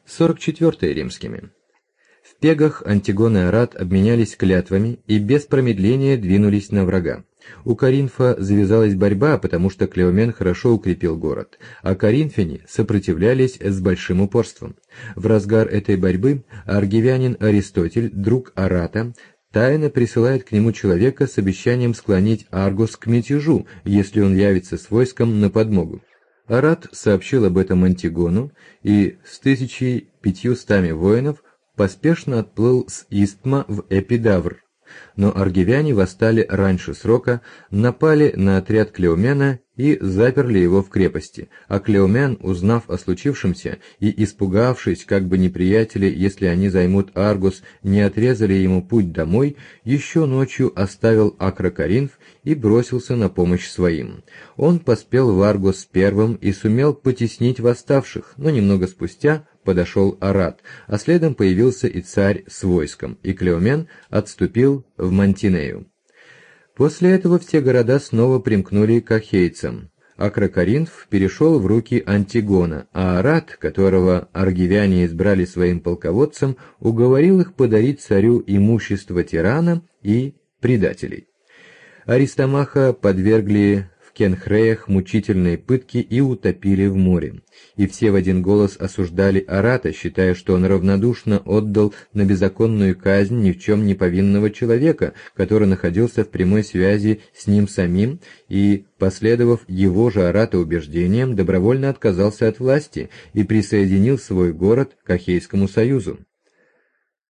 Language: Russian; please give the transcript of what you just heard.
44 римскими. В Пегах Антигон и Арат обменялись клятвами и без промедления двинулись на врага. У Коринфа завязалась борьба, потому что Клеомен хорошо укрепил город, а коринфяне сопротивлялись с большим упорством. В разгар этой борьбы аргивянин Аристотель, друг Арата, тайно присылает к нему человека с обещанием склонить Аргос к мятежу, если он явится с войском на подмогу. Арат сообщил об этом Антигону и с 1500 воинов поспешно отплыл с Истма в Эпидавр. Но аргивяне восстали раньше срока, напали на отряд Клеомена и заперли его в крепости, а Клеомен, узнав о случившемся и испугавшись, как бы неприятели, если они займут Аргос, не отрезали ему путь домой, еще ночью оставил Акрокоринф и бросился на помощь своим. Он поспел в Аргос первым и сумел потеснить восставших, но немного спустя подошел Арат, а следом появился и царь с войском, и Клеомен отступил в Мантинею. После этого все города снова примкнули к ахейцам. Акрокоринф перешел в руки Антигона, а Арат, которого аргивяне избрали своим полководцем, уговорил их подарить царю имущество тирана и предателей. Аристомаха подвергли в Кенхреях мучительной пытки и утопили в море. И все в один голос осуждали Арата, считая, что он равнодушно отдал на беззаконную казнь ни в чем не повинного человека, который находился в прямой связи с ним самим и, последовав его же Арата убеждениям, добровольно отказался от власти и присоединил свой город к Ахейскому союзу.